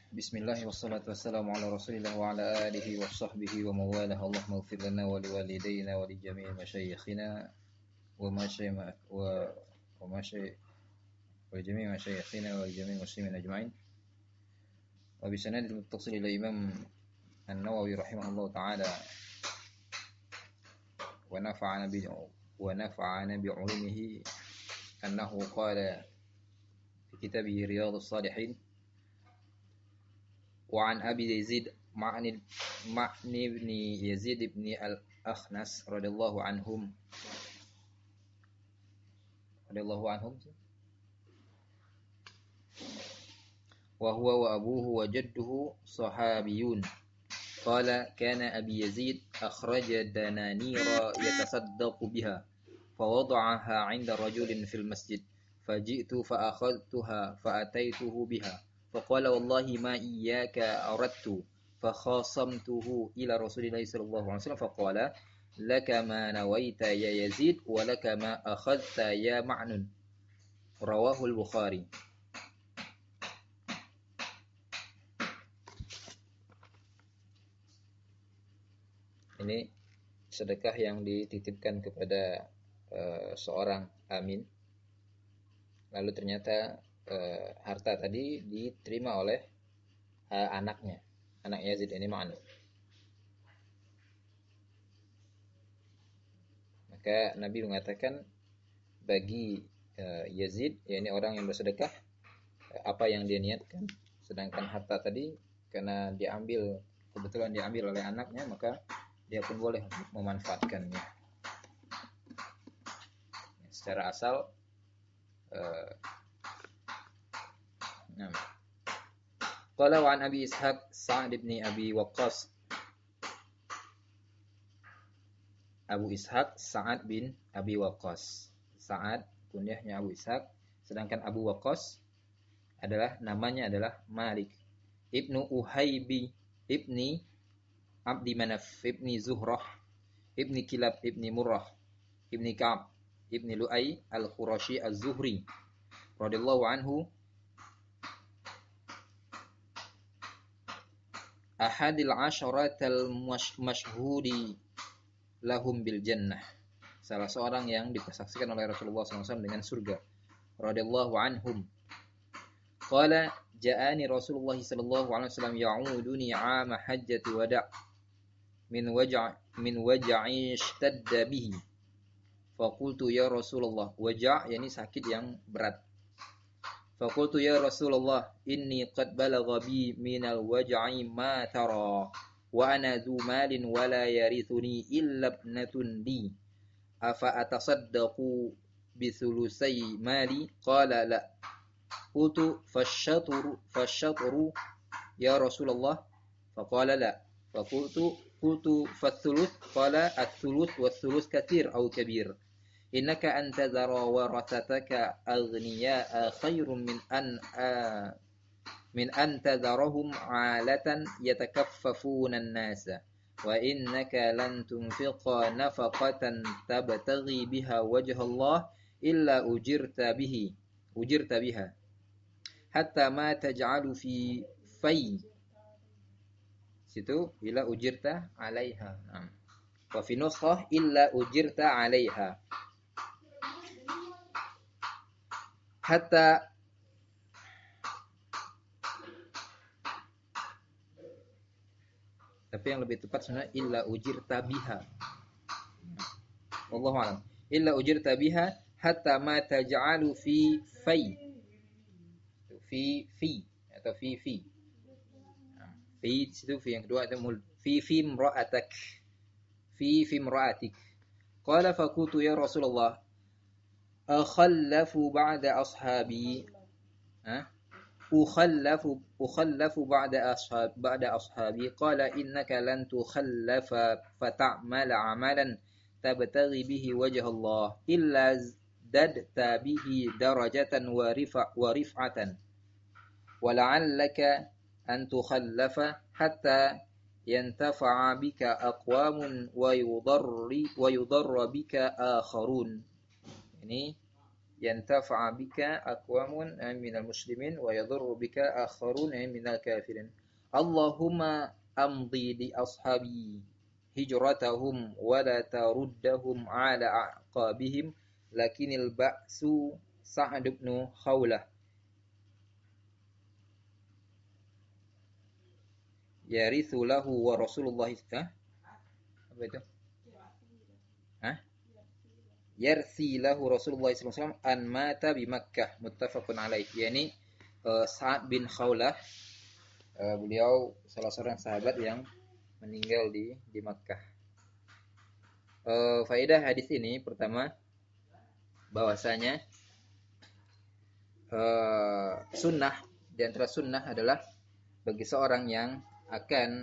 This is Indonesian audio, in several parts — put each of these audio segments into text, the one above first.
Bismillah wassalatu wassalamu ala rasulillah wa ala alihi wa sahbihi wa mawalah. Allahumma ighfir lana wa liwalidayna wa li jami'i masyayikhina wa jami'i masyayikhina wa li jami'i muslimin ajma'in. Wa bi sanadil muttasil ila Imam An-Nawawi rahimahullah ta'ala wa nafa'ana bi 'ulumihi annahu qala fi kitabih Riyadhus Shalihin وعن أبي يزيد معني بن يزيد بن الأخنس رضي الله عنهم وهو وأبوه وجده صحابيون قال كان أبي يزيد أخرج دنانير يتصدق بها فوضعها عند رجل في المسجد فجئت فأخذتها فأتيته بها فقال والله ما إياك أردت فخاصمته إلى رسول الله صلى الله عليه وسلم فقال لك ما نويت يا يزيد ولك ما أخذت يا معنون رواه البخاري. Ini sedekah yang dititipkan kepada seorang amin, lalu ternyata harta tadi diterima oleh anaknya, anak Yazid ini Ma'an. Maka Nabi mengatakan bagi Yazid, yakni orang yang bersedekah, apa yang dia niatkan, sedangkan harta tadi karena kebetulan diambil oleh anaknya, maka dia pun boleh memanfaatkannya. Secara asal قال وعن أبي إسحاق سعد بن أبي وقاص. Abu Ishaq Sa'ad bin Abi Waqqas. Sa'ad kunyahnya Abu Ishaq, sedangkan Abu Waqqas namanya adalah Malik Ibnu Uhaybi Ibni Abdi Manaf Ibni Zuhrah Ibni Kilab Ibni Murrah Ibni Ka'ab Ibni Lu'ay Al-Qurashi Az-Zuhri radhiyallahu anhu, ahadil asyaratal masyhudi lahum bil jannah, salah seorang yang dipersaksikan oleh Rasulullah SAW dengan surga, radhiyallahu anhum. Qala ja'ani Rasulullah sallallahu alaihi wasallam ya'uduni 'ama hajjati wada' min waj'i ishtadda bihi. Faqultu ya Rasulullah, waja' yani sakit yang berat. Faqultu ya Rasulullah inni qad balagha bi minal waj'i ma tara wa ana dhu malin wa la yarithuni illa ibnatun li afa atasaddaqu bi thulusai mali qala la. Qultu fashatru ya Rasulullah faqala la. Qultu fathuluth qala ath-thuluth wath-thuluth katsir aw kabir. Innaka antadhara warathataka aghniya'a khairun min an tadharahum 'alatan yatakaffafuna an-nasa wa innaka lan tunfiqa nafaqatan tabtaghi biha wajha Allah illa ujirta biha hatta ma taj'alu fi fay situ illa ujirta 'alaiha wa fi nuskhah illa ujirta 'alaiha hatta tapi yang lebih tepat sebenarnya illa ujirta biha. Wallahu a'lam. Illa ujirta biha hatta ma taj'alu fi fay. Fi atau fi. Fi itu fi yang kedua itu fi imra'atak. Fi imra'atik. Qala faqultu ya Rasulullah akhallafu ba'da ashabi. Ukhallafu ba'da ashabi qala innaka lan tukhallafa fata'mala 'amalan tabtaghi bihi wajha Allah illa zadta bihi darajatan wa rif'atan wa la'allaka an tukhallafa hatta yantafa'a bika aqwamun wa yudarra bika akharun. Ini yantafa'a bika aqwamun minal muslimin wa yadhurru bika akharun minal kafirin. Allahumma amdi li ashabi hijratahum wa la taruddahum ala aqabihim lakinil ba'su Sa'ad bin Khawlah yarithu lahu wa Rasulullah apa itu? Yarthi lahu Rasulullah SAW an mata bi Makkah muttafaqun alaih. Yani Sa'ad bin Khawlah, beliau salah seorang sahabat yang meninggal di Makkah. Faedah hadis ini pertama bahwasanya sunnah, di antara sunnah adalah bagi seorang yang akan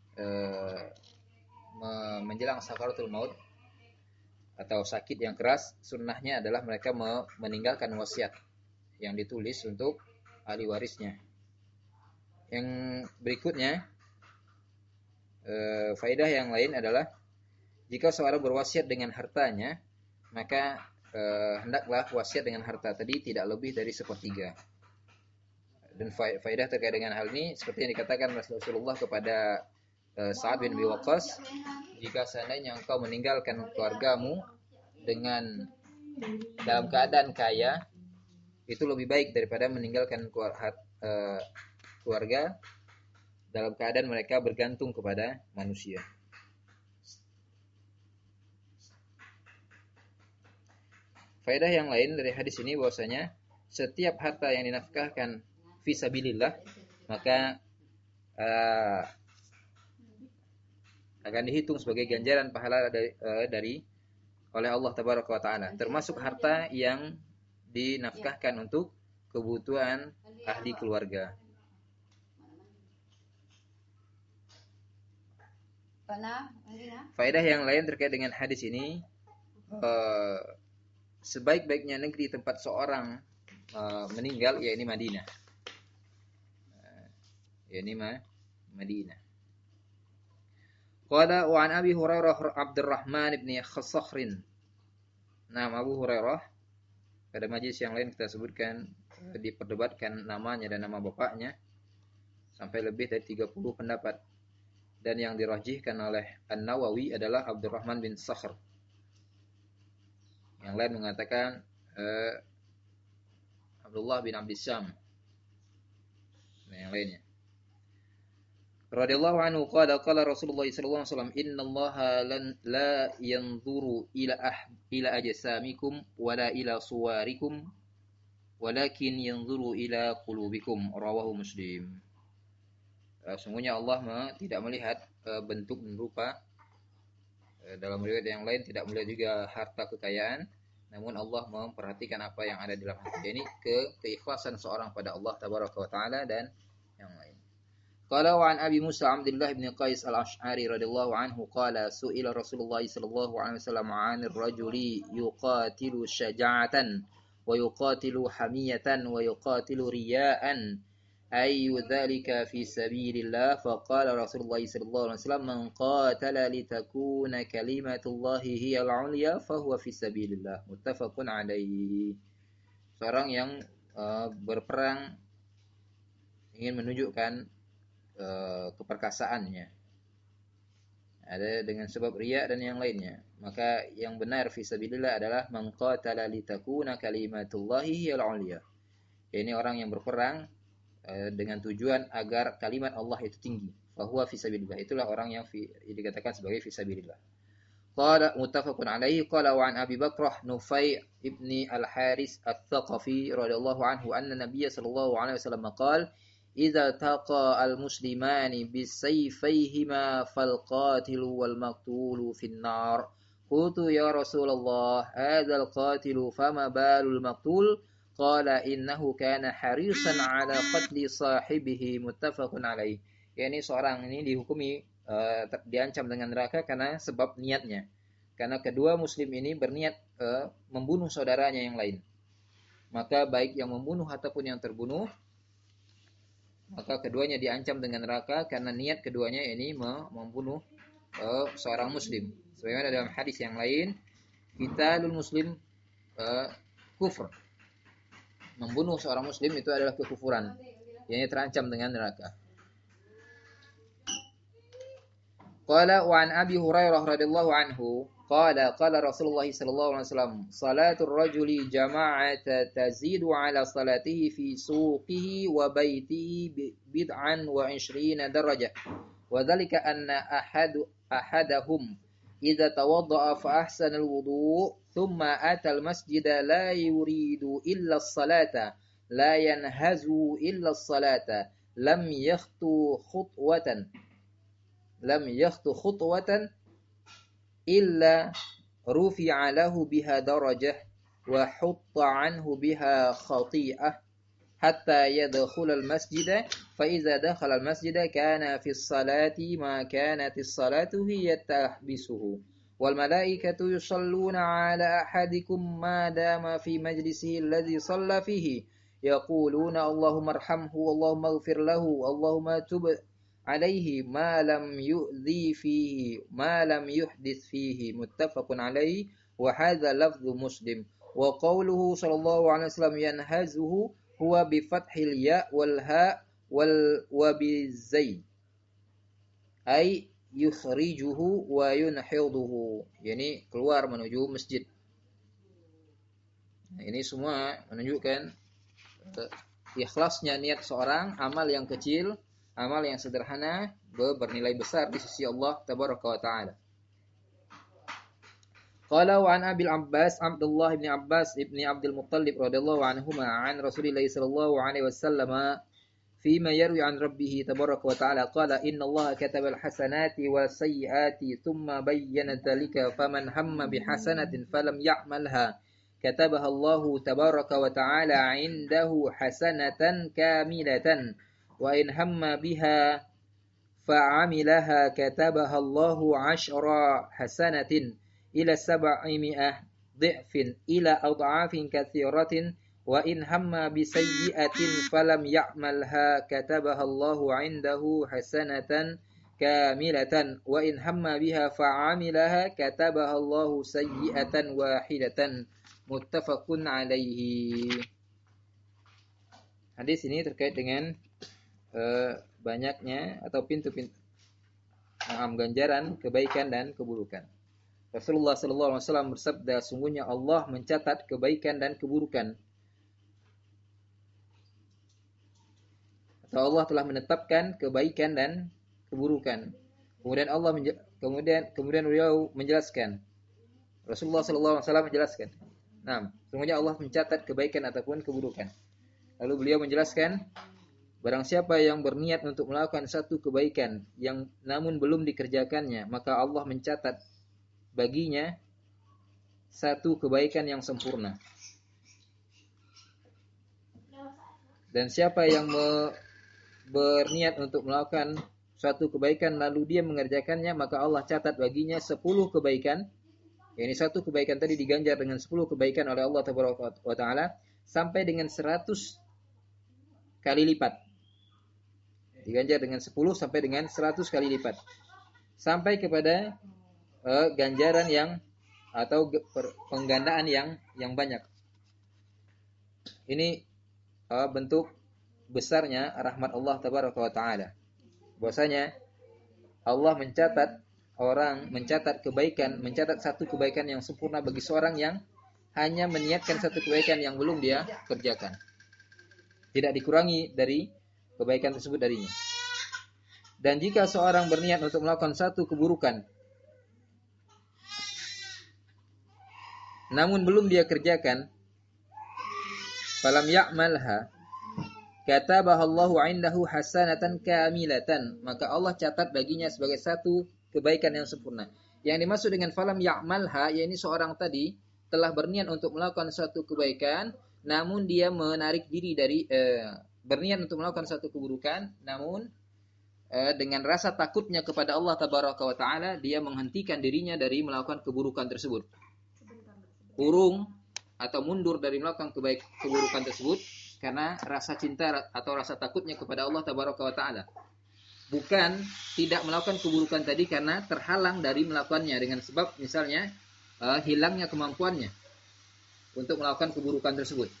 menjelang sakaratul maut atau sakit yang keras, sunnahnya adalah mereka meninggalkan wasiat yang ditulis untuk ahli warisnya. Yang berikutnya, faedah yang lain adalah jika seorang berwasiat dengan hartanya, maka hendaklah wasiat dengan harta tadi tidak lebih dari 1/3. Dan faedah terkait dengan hal ini seperti yang dikatakan Rasulullah kepada Sa'ad bin Abi Waqqas, jika seandainya engkau meninggalkan keluargamu dalam keadaan kaya, itu lebih baik daripada meninggalkan keluarga dalam keadaan mereka bergantung kepada manusia. Faedah yang lain dari hadis ini bahwasanya setiap harta yang dinafkahkan fisabilillah maka akan dihitung sebagai ganjaran pahala dari oleh Allah Tabaraka wa Ta'ala, termasuk harta yang dinafkahkan untuk kebutuhan ahli keluarga. Faedah yang lain terkait dengan hadis ini, sebaik-baiknya negeri tempat seorang meninggal yakni Madinah. Madinah. Qala wa an Abi Hurairah Abdurrahman bin Khasakhrin. Nama Abu Hurairah pada majlis yang lain kita sebutkan diperdebatkan namanya dan nama bapaknya sampai lebih dari 30 pendapat. Dan yang dirajihkan oleh An-Nawawi adalah Abdurrahman bin Sakhr. Yang lain mengatakan Abdullah bin Abdissam. Nah, yang lainnya. Radhiyallahu anhu qala Rasulullah sallallahu alaihi wasallam innallaha la yanzuru ila ajsamikum wala ila suwarikum walakin yanzuru ila qulubikum, rawahu Muslim. Sungguhnya Allah tidak melihat bentuk dan rupa. Dalam riwayat yang lain tidak melihat juga harta kekayaan, namun Allah memperhatikan apa yang ada di dalam hati. Ini keikhlasan seorang pada Allah Tabaraka wa Ta'ala dan yang lain. Qala wa an Abi Musa Abdullah bin Qais al-Ash'ari radhiyallahu anhu qala su'ila Rasulullah sallallahu alaihi wasallam 'anil rajuli yuqatilu syaja'atan wa yuqatilu hamiyatan wa yuqatilu riya'an ayyu dzalika fi sabilillah faqala Rasulullah sallallahu alaihi wasallam man qatala litakuna kalimatullahi hiyal 'ulya fahuwa fi sabilillah, muttafaqun alaihi. Seorang yang berperang ingin menunjukkan keperkasaannya, ada dengan sebab riya dan yang lainnya, maka yang benar fisabilillah adalah man qatala litakuna kalimatullahi hiyal 'ulya. Ini orang yang berperang dengan tujuan agar kalimat Allah itu tinggi, fahuwa fisabilillah, itulah orang yang dikatakan sebagai fisabilillah. Qala muttafaqun alaihi. Qala wa an Abi Bakrah Nufai ibni al-Haris al-Thaqafi radhiyallahu anhu anna Nabiy sallallahu alaihi wasallam qala idza taqa al-muslimani bisayfayhima fal-qatilu wal-maqtulu fin-nar. Qultu ya Rasulullah hadha al-qatilu fama balul maqtul? Qala innahu kana harisan ala qatli sahibihi, muttafaqun alaih. Yani seorang ini dihukumi diancam dengan neraka karena sebab niatnya. Karena kedua muslim ini berniat membunuh saudaranya yang lain. Maka baik yang membunuh ataupun yang terbunuh, maka keduanya diancam dengan neraka karena niat keduanya ini membunuh seorang muslim. Sebagaimana dalam hadis yang lain, qitalul muslim kufur. Membunuh seorang muslim itu adalah kekufuran. Yang terancam dengan neraka. Qala wa an Abi Hurairah radhiyallahu anhu qala qala Rasulullah sallallahu alaihi wasallam salatul rajuli jama'ata tazidu ala salatihi fi suqihi wa baitihi bid'an wa 20 darajah wa dhalika anna ahadahum idza tawadda'a fa ahsana al-wudu' thumma ata al-masjida la yuridu illa as-salata la yanhazu illa as-salata lam yakhtu khutwatan illa rufi'a lahu biha darajah wa hutta anhu biha khati'ah hatta yadkhula al-masjida fa idza dakhala al-masjida kana fi as-salati ma kanat as-salatu hiya tahbisuhu wal malaikatu yusalluna ala ahadikum ma dama fi majlisihi alladhi shalla fihi yaquluna Allahumma arhamhu Allahumma ighfir lahu Allahumma tub alaihi ma lam yu'dhi fihi ma lam yuhdith fihi muttafaqun alaihi wa hadha lafdhu Muslim wa qawluhu sallallahu alaihi wasallam yanhazuhu huwa bi fathil ya wal ha wal wa bi zai ay yukhrijuhu wa yunhiduhu, yani keluar menuju masjid. Nah, ini semua menunjukkan ikhlasnya niat seorang, amal yang kecil, amal yang sederhana bernilai besar di sisi Allah tabaraka wa taala. Qala wa an Abil Abbas Abdullah ibn Abbas ibn Abdul Muttalib radhiyallahu anhuma an Rasulillah sallallahu alaihi wasallam فيما يروي عن ربه تبارك وتعالى قال إن الله كتب الحسنات والسيئات ثم بين ذلك فمن هم بحسنة فلم يعملها كتبها الله تبارك وتعالى عنده حسنة كاملة وإن هم بها فعملها كتبها الله 10 حسنة إلى 700 ضعف إلى أضعاف كثيرة وإن هم بسيئة فلم يعملها كتبها الله عنده حسنة كاملة وإن هم بها فعملها كتبها الله سيئة واحدة متفق عليه. Hadis ini terkait dengan banyaknya atau pintu-pintu ganjaran kebaikan dan keburukan. Rasulullah sallallahu alaihi wasallam bersabda, sungguhnya Allah mencatat kebaikan dan keburukan. Atau Allah telah menetapkan kebaikan dan keburukan. Kemudian beliau menjelaskan. Rasulullah sallallahu alaihi wasallam menjelaskan. Nah, sungguhnya Allah mencatat kebaikan ataupun keburukan. Lalu beliau menjelaskan, barang siapa yang berniat untuk melakukan satu kebaikan yang namun belum dikerjakannya, maka Allah mencatat baginya satu kebaikan yang sempurna. Dan siapa yang berniat untuk melakukan suatu kebaikan lalu dia mengerjakannya, maka Allah catat baginya 10 kebaikan. Ini satu kebaikan tadi diganjar dengan 10 kebaikan oleh Allah Taala sampai dengan 100 kali lipat. Diganjar dengan 10 sampai dengan 100 kali lipat. Sampai kepada ganjaran yang atau penggandaan yang banyak. Ini bentuk besarnya rahmat Allah tabaraka wa taala. Bahwasanya Allah mencatat kebaikan, mencatat satu kebaikan yang sempurna bagi seorang yang hanya meniatkan satu kebaikan yang belum dia kerjakan. Tidak dikurangi dari kebaikan tersebut darinya. Dan jika seorang berniat untuk melakukan satu keburukan namun belum dia kerjakan, falam ya'malha katabaha Allahu 'indahu hasanatan kamilatan, maka Allah catat baginya sebagai satu kebaikan yang sempurna. Yang dimaksud dengan falam ya'malha, yakni seorang tadi telah berniat untuk melakukan suatu kebaikan, namun dia menarik diri dari berniat untuk melakukan suatu keburukan, namun dengan rasa takutnya kepada Allah tabaraka wa taala, dia menghentikan dirinya dari melakukan keburukan tersebut. Urung atau mundur dari melakukan keburukan tersebut karena rasa cinta atau rasa takutnya kepada Allah tabaraka wa taala. Bukan tidak melakukan keburukan tadi karena terhalang dari melakukannya dengan sebab misalnya hilangnya kemampuannya. untuk melakukan keburukan tersebut.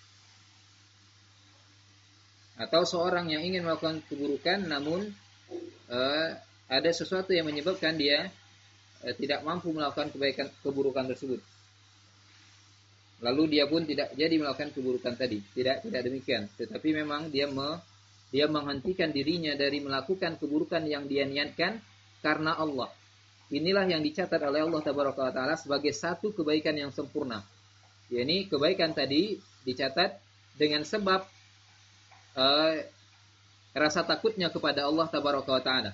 Atau seorang yang ingin melakukan keburukan namun ada sesuatu yang menyebabkan dia tidak mampu melakukan keburukan tersebut. Lalu dia pun tidak jadi melakukan keburukan tadi. Tidak demikian. Tetapi memang dia menghentikan dirinya dari melakukan keburukan yang dia niatkan karena Allah. Inilah yang dicatat oleh Allah Tabaraka wa Ta'ala sebagai satu kebaikan yang sempurna. yakni kebaikan tadi dicatat dengan sebab rasa takutnya kepada Allah Tabaraka wa Ta'ala.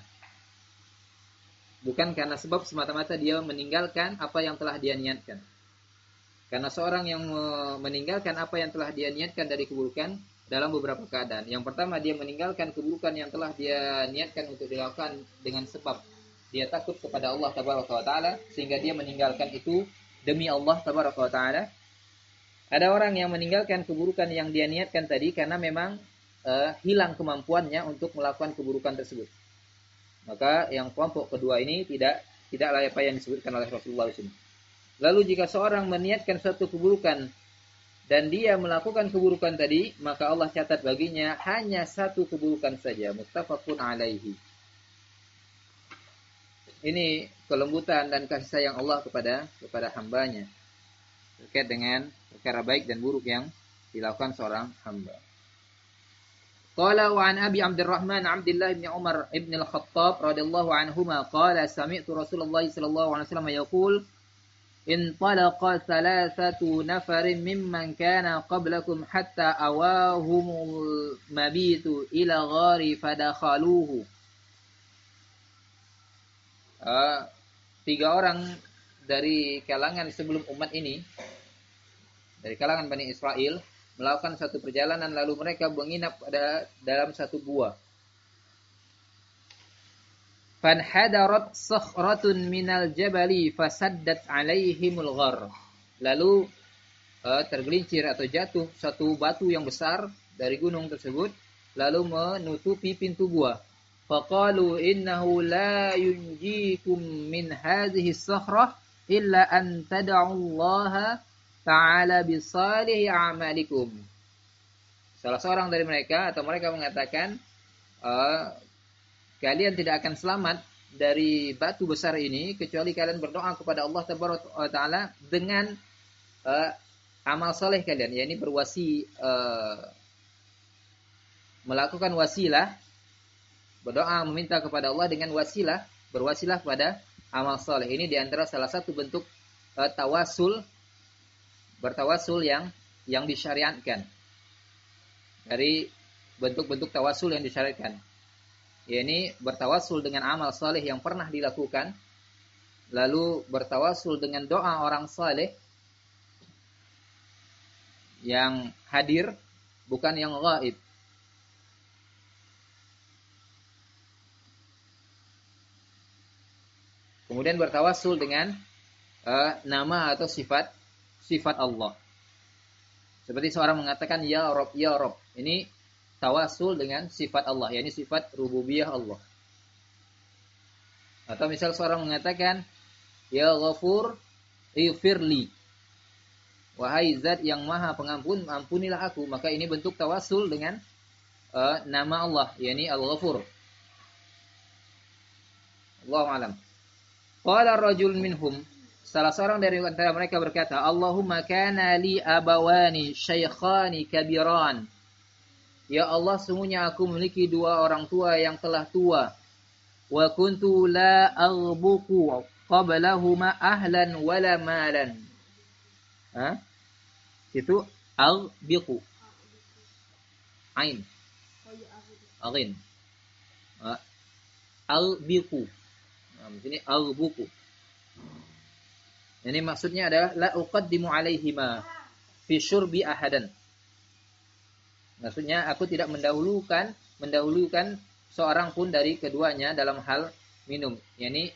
Bukan karena sebab semata-mata dia meninggalkan apa yang telah dia niatkan. Karena seorang yang meninggalkan apa yang telah dia niatkan dari keburukan dalam beberapa keadaan. Yang pertama, dia meninggalkan keburukan yang telah dia niatkan untuk dilakukan dengan sebab dia takut kepada Allah Tabaraka wa Ta'ala, sehingga dia meninggalkan itu demi Allah Tabaraka wa Ta'ala. Ada orang yang meninggalkan keburukan yang dia niatkan tadi karena memang hilang kemampuannya untuk melakukan keburukan tersebut. Maka yang kelompok kedua ini tidak layak apa yang disebutkan oleh Rasulullah SAW. Lalu jika seorang meniatkan suatu keburukan dan dia melakukan keburukan tadi, maka Allah catat baginya hanya satu keburukan saja. Muttafaqun alaihi. Ini kelembutan dan kasih sayang Allah kepada hambanya terkait dengan perkara baik dan buruk yang dilakukan seorang hamba. Qala wa an Abi Abdurrahman Abdullah bin Umar ibn al-Khattab radhiyallahu anhuma qala sami'tu Rasulullah sallallahu alaihi wasallam yaqul intalaqa thalathatu nafarin mimman kana qablakum hatta awahumul mabitu ila ghari fadakhaluhu. Tiga orang dari kalangan sebelum umat ini, dari kalangan Bani Israel, melakukan satu perjalanan lalu mereka menginap dalam satu gua. Fanhadarat sakhratun minal jabali fasaddat alaihimul ghar. Lalu tergelincir atau jatuh satu batu yang besar dari gunung tersebut lalu menutupi pintu gua. Faqalu innahu la yunjikum min hadhihi as-sakhrah illa an tad'u Allah ta'ala bi salihi a'malikum. Salah seorang dari mereka atau mereka mengatakan kalian tidak akan selamat dari batu besar ini kecuali kalian berdoa kepada Allah Taala dengan amal soleh kalian, yakni melakukan wasilah, berdoa meminta kepada Allah dengan berwasilah pada amal soleh. Ini diantara salah satu bentuk bertawasul yang disyariatkan. Dari bentuk-bentuk tawasul yang disyariatkan, yakni bertawasul dengan amal saleh yang pernah dilakukan, lalu bertawasul dengan doa orang saleh yang hadir, bukan yang ghaib. Kemudian bertawasul dengan nama atau sifat Allah. Seperti seorang mengatakan ya Rabb, ya Rabb. Ini tawasul dengan sifat Allah, yakni sifat rububiyah Allah. Atau misal seorang mengatakan ya Ghafur ighfirli. Wahai zat yang maha pengampun, ampunilah aku. Maka ini bentuk tawasul dengan nama Allah, yakni Al-Ghafur. Allahu a'lam. Qala rajul minhum, salah seorang dari antara mereka berkata, Allahumma kana li abawani syaikhani kabiran. Ya Allah, sungguhnya aku memiliki dua orang tua yang telah tua. Wa kuntu la aghbuku qablahuma ahlan wala malan. Itu aghbiqu. Ain. Aghin. Aghbiqu. Ini aghbuku. Ini maksudnya adalah la uqaddimu alaihima fi syurbi ahadan. Maksudnya aku tidak mendahulukan seorang pun dari keduanya dalam hal minum. Yani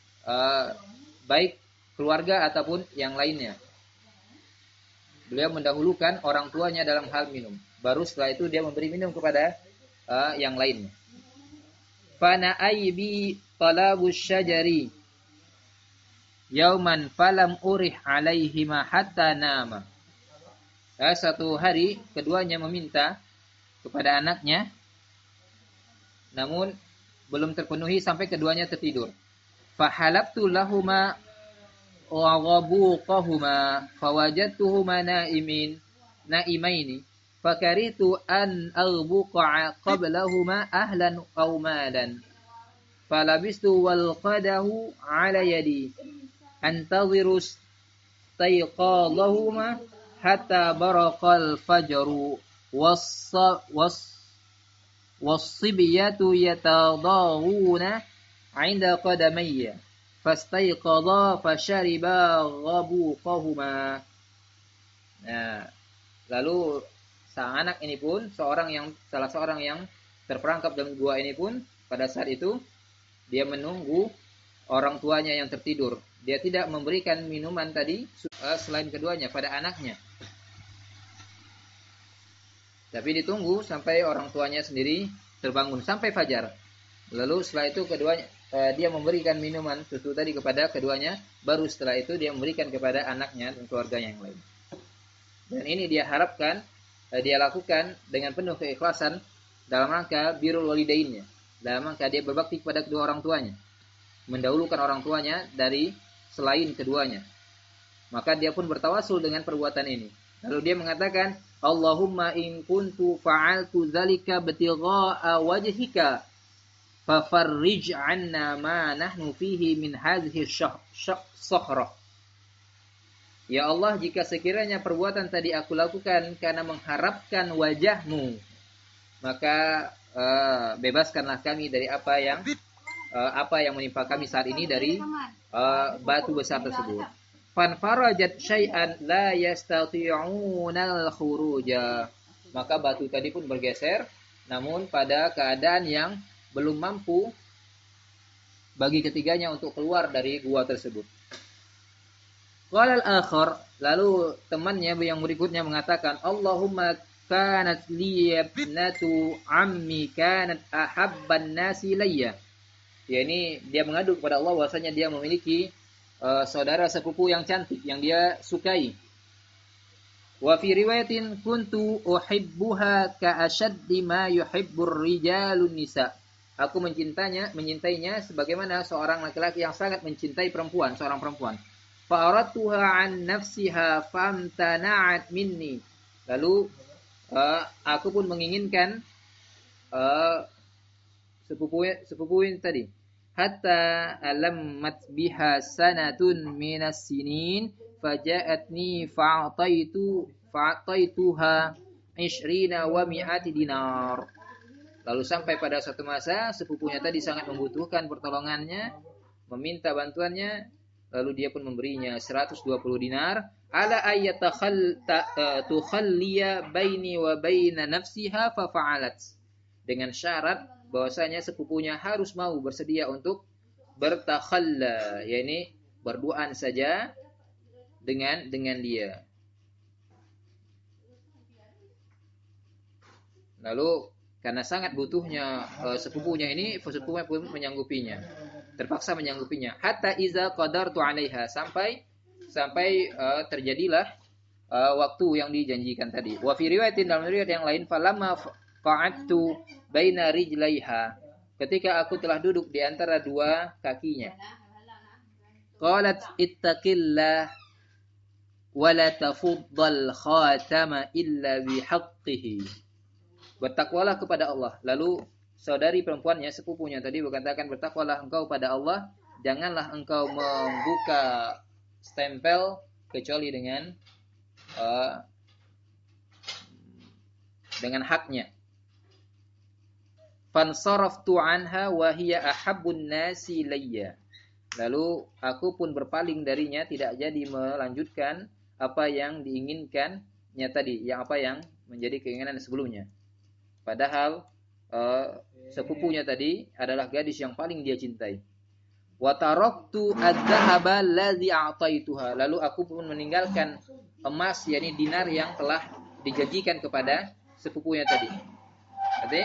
baik keluarga ataupun yang lainnya. Beliau mendahulukan orang tuanya dalam hal minum. Baru setelah itu dia memberi minum kepada yang lainnya. Fana aibi talabus syajari yauman falam urih alaihima hatta nama. Satu hari keduanya meminta kepada anaknya, namun belum terpenuhi sampai keduanya tertidur. Fahalabtu lahuma wa ghabuqahuma fawajadtuhuma naimaini fakaritu an aghbuqa qablahuma ahlan aw malan falabistu wal qadahu ala yadi antadhiru stayqadahuma hatta baraqal fajru was-sibyatu yatadawuna 'inda qadamayya fastayqadha fashariba ghabuqahuma. Nah, lalu sang anak ini pun salah seorang yang terperangkap dalam gua ini pun pada saat itu dia menunggu orang tuanya yang tertidur. Dia tidak memberikan minuman tadi selain keduanya pada anaknya. Tapi ditunggu sampai orang tuanya sendiri terbangun sampai fajar. Lalu setelah itu keduanya dia memberikan minuman susu tadi kepada keduanya, baru setelah itu dia memberikan kepada anaknya dan keluarganya yang lain. Dan ini dia harapkan dia lakukan dengan penuh keikhlasan dalam rangka birrul walidainnya, dalam rangka dia berbakti kepada kedua orang tuanya, mendahulukan orang tuanya dari selain keduanya. Maka dia pun bertawasul dengan perbuatan ini. Lalu dia mengatakan, Allahumma in kuntu fa'altu dzalika batigha'a wajhika fafarrij 'anna ma nahnu fihi min hadhihi sakhrah. Ya Allah, jika sekiranya perbuatan tadi aku lakukan karena mengharapkan wajahmu, maka bebaskanlah kami dari apa yang menimpa kami saat ini dari batu besar tersebut. Fanfarajat syai'an la yastati'una al-khuruja. Maka batu tadi pun bergeser, namun pada keadaan yang belum mampu bagi ketiganya untuk keluar dari gua tersebut. Qala al-akhar, lalu temannya yang berikutnya mengatakan, Allahumma kanat li ibnatu ammi kanat ahabban nasi ilayya. Yani dia mengadu kepada Allah bahwasanya dia memiliki saudara sepupu yang cantik yang dia sukai. Wa fi riwayatin kuntu uhibbuha ka ashaddi ma yuhibbur rijalun nisa. Aku mencintainya sebagaimana seorang laki-laki yang sangat mencintai seorang perempuan. Fa aradtuha an nafsiha famtana'at minni. Lalu aku pun menginginkan sepupu ini tadi. Hatta alammat biha sanatun minas sinin faja'atni fa'ataituha 20 wa mi'ati dinar. Lalu sampai pada suatu masa sepupunya tadi sangat membutuhkan pertolongannya, meminta bantuannya, lalu dia pun memberinya 120 dinar ala tukhalliya baini wa baina nafsiha fa fa'alat. Dengan syarat bahwasanya sepupunya harus mau bersedia untuk bertakhalla, yakni berduaan saja dengan dia. Lalu karena sangat butuhnya sepupunya pun menyanggupinya, terpaksa menyanggupinya. Hatta iza qadartu 'alaiha, sampai terjadilah waktu yang dijanjikan tadi. Wa fi riwayatin, dalam riwayat yang lain, falamma qa'adtu baina rijlaiha, ketika aku telah duduk di antara dua kakinya. Qalat ittaqillah wa la tafuddal khatama illa bihaqqihi. Bertakwalah kepada Allah. Lalu saudari perempuannya, sepupunya tadi berkatakan, bertakwalah engkau pada Allah, janganlah engkau membuka stempel kecuali dengan haknya. Fansaraftu anha wa hiya ahabbun nasi ilayya. Lalu aku pun berpaling darinya, tidak jadi melanjutkan apa yang diinginkannya tadi, apa yang menjadi keinginan sebelumnya. Padahal sepupunya tadi adalah gadis yang paling dia cintai. Wa taraktu adz-dzahaba allazi a'taituha. Lalu aku pun meninggalkan emas, yakni dinar yang telah dijanjikan kepada sepupunya tadi. Jadi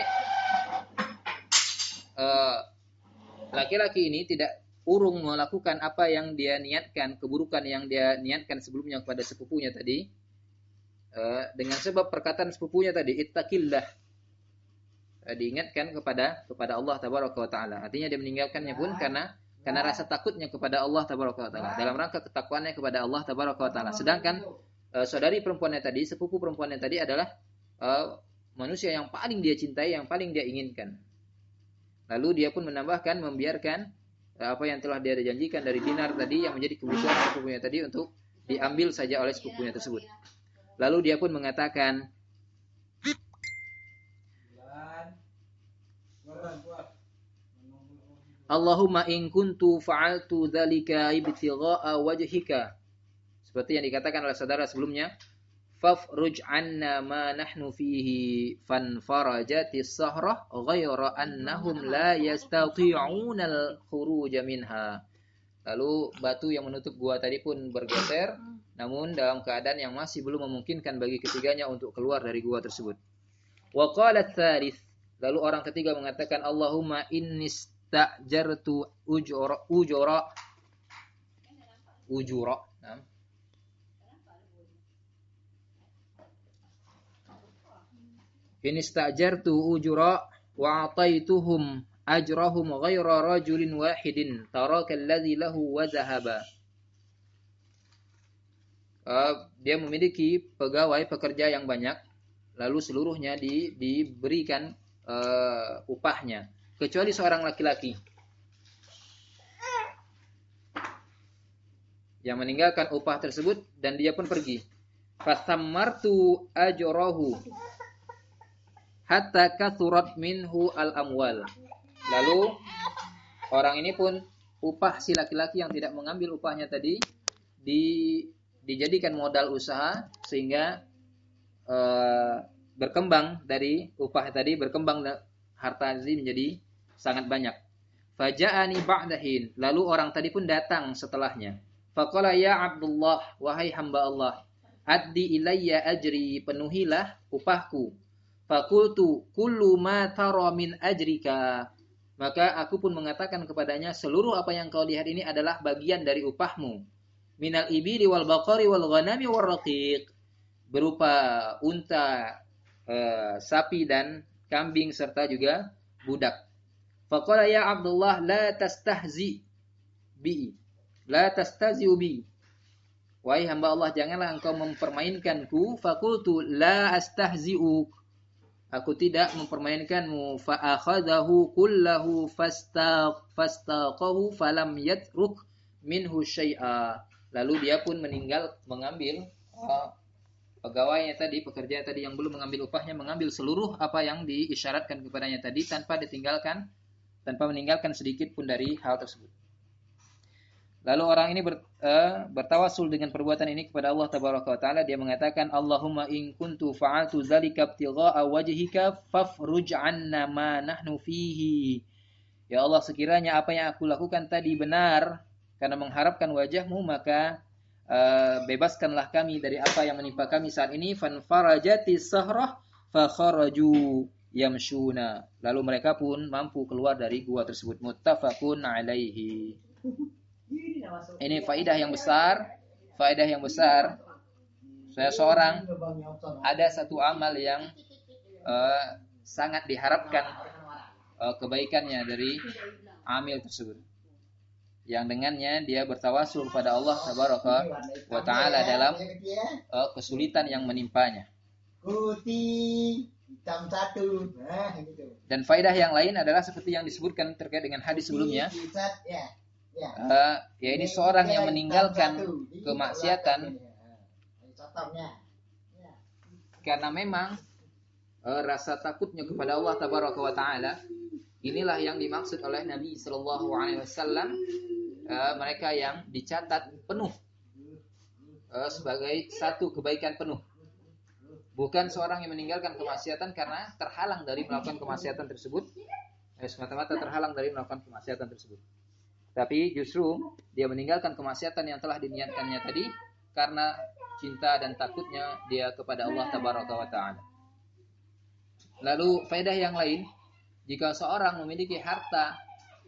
laki-laki ini tidak urung melakukan apa yang dia niatkan, keburukan yang dia niatkan sebelumnya kepada sepupunya tadi. dengan sebab perkataan sepupunya tadi, ittaqillah, diingatkan kepada Allah tabaraka wa taala. Artinya dia meninggalkannya pun karena rasa takutnya kepada Allah tabaraka wa taala, dalam rangka ketakwaannya kepada Allah tabaraka wa taala. Sedangkan saudari perempuannya tadi, sepupu perempuannya tadi adalah manusia yang paling dia cintai, yang paling dia inginkan. Lalu dia pun menambahkan, membiarkan apa yang telah dia janjikan dari dinar tadi yang menjadi kebutuhan sepupunya tadi untuk diambil saja oleh sepupunya tersebut. Lalu dia pun mengatakan, Allahumma in kuntu fa'altu dzalika ibtigha'a wajhika. Seperti yang dikatakan oleh saudara sebelumnya, fafruj 'anna ma nahnu fihi fanfarajatis sahrah ghaira annahum la yastati'una al-khuruj minha. Lalu batu yang menutup gua tadi pun bergeser, namun dalam keadaan yang masih belum memungkinkan bagi ketiganya untuk keluar dari gua tersebut. Wa qala ats-tsalits, lalu orang ketiga mengatakan, Allahumma innistajartu ujura. Nah. Innistajartu ujura wa ataituhum ajrahum ghaira rajulin wahidin taraka alladhi lahu wa zahaba. Dia memiliki pegawai pekerja yang banyak, lalu seluruhnya diberikan upahnya kecuali seorang laki-laki yang meninggalkan upah tersebut dan dia pun pergi. Fasammartu ajrahu hatta kathurat minhu al-amwal. Lalu orang ini pun upah si laki-laki yang tidak mengambil upahnya tadi dijadikan modal usaha sehingga berkembang dari upah tadi, berkembang harta tadi menjadi sangat banyak. Faja'ani ba'dahin, lalu orang tadi pun datang setelahnya. Faqala ya Abdullah, wahai hamba Allah, addi ilayya ajri, penuhilah upahku. Fakultu kullu ma tara min ajrika, maka aku pun mengatakan kepadanya, seluruh apa yang kau lihat ini adalah bagian dari upahmu. Minal ibili wal baqari wal ghanami wal raqiq, berupa unta, sapi dan kambing serta juga budak. Faqala ya Abdullah la tastahzi bi, la tastahzi'u bi, wahai hamba Allah, janganlah engkau mempermainkanku. Fakultu la astahzi'u, aku tidak mempermainkanmu. Fa akhadahu kullahu fastaqahu falam yatruk minhu syai'a, lalu dia pun mengambil pegawainya tadi, pekerja tadi yang belum mengambil upahnya, mengambil seluruh apa yang diisyaratkan kepadanya tadi tanpa meninggalkan sedikit pun dari hal tersebut. Lalu orang ini bertawasul dengan perbuatan ini kepada Allah tabaraka wa taala. Dia mengatakan, Allahumma in kuntu fa'altu dzalika ibtigha'a wajhika fafruj 'anna ma nahnu fihi. Ya Allah, sekiranya apa yang aku lakukan tadi benar karena mengharapkan wajahmu, maka bebaskanlah kami dari apa yang menimpa kami saat ini. Fanfarajatis sahrah fa kharaju yamshuna, lalu mereka pun mampu keluar dari gua tersebut. Muttafaqun alaihi. Ini faedah yang besar. Saya seorang, ada satu amal yang sangat diharapkan kebaikannya dari amil tersebut, yang dengannya dia bertawasul pada Allah tabaraka wa taala dalam kesulitan yang menimpanya. Dan faedah yang lain adalah seperti yang disebutkan terkait dengan hadis sebelumnya. Ya ini seorang yang meninggalkan kemaksiatan karena memang rasa takutnya kepada Allah tabaraka wa taala. Inilah yang dimaksud oleh Nabi sallallahu alaihi wasallam, mereka yang dicatat penuh sebagai satu kebaikan penuh. Bukan seorang yang meninggalkan kemaksiatan karena terhalang dari melakukan kemaksiatan tersebut, semata-mata terhalang dari melakukan kemaksiatan tersebut. Tapi justru dia meninggalkan kemaksiatan yang telah diniatkannya tadi karena cinta dan takutnya dia kepada Allah tabaraka wa taala. Lalu faedah yang lain, jika seorang memiliki harta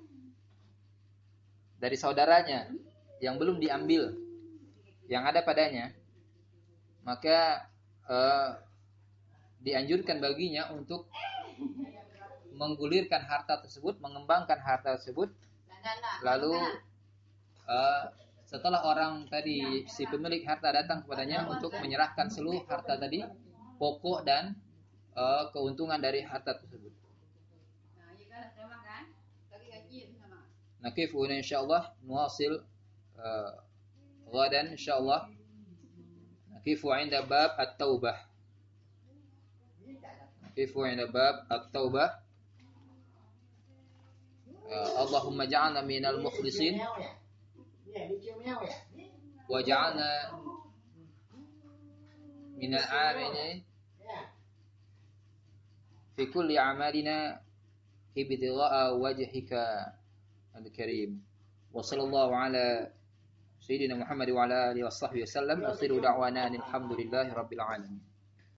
dari saudaranya yang belum diambil, yang ada padanya, maka dianjurkan baginya untuk menggulirkan harta tersebut, mengembangkan harta tersebut, lalu setelah orang tadi, si pemilik harta datang kepadanya untuk menyerahkan seluruh harta tadi, pokok dan keuntungan dari harta tersebut. Nakif insyaallah nuwasil ghadan insyaallah. Nakifu 'inda bab at-taubah. Nakifu 'inda bab at-taubah. Allahumma ja'alna minal mukhlisin wa ja'alna minal 'amilin fi kulli 'amalina ibtigha'a wajhika al-karim. Wa sallallahu ala sayyidina Muhammad wa ala alihi washabbihi wasallam. Akhiru da'wana alhamdulillahi rabbil alamin.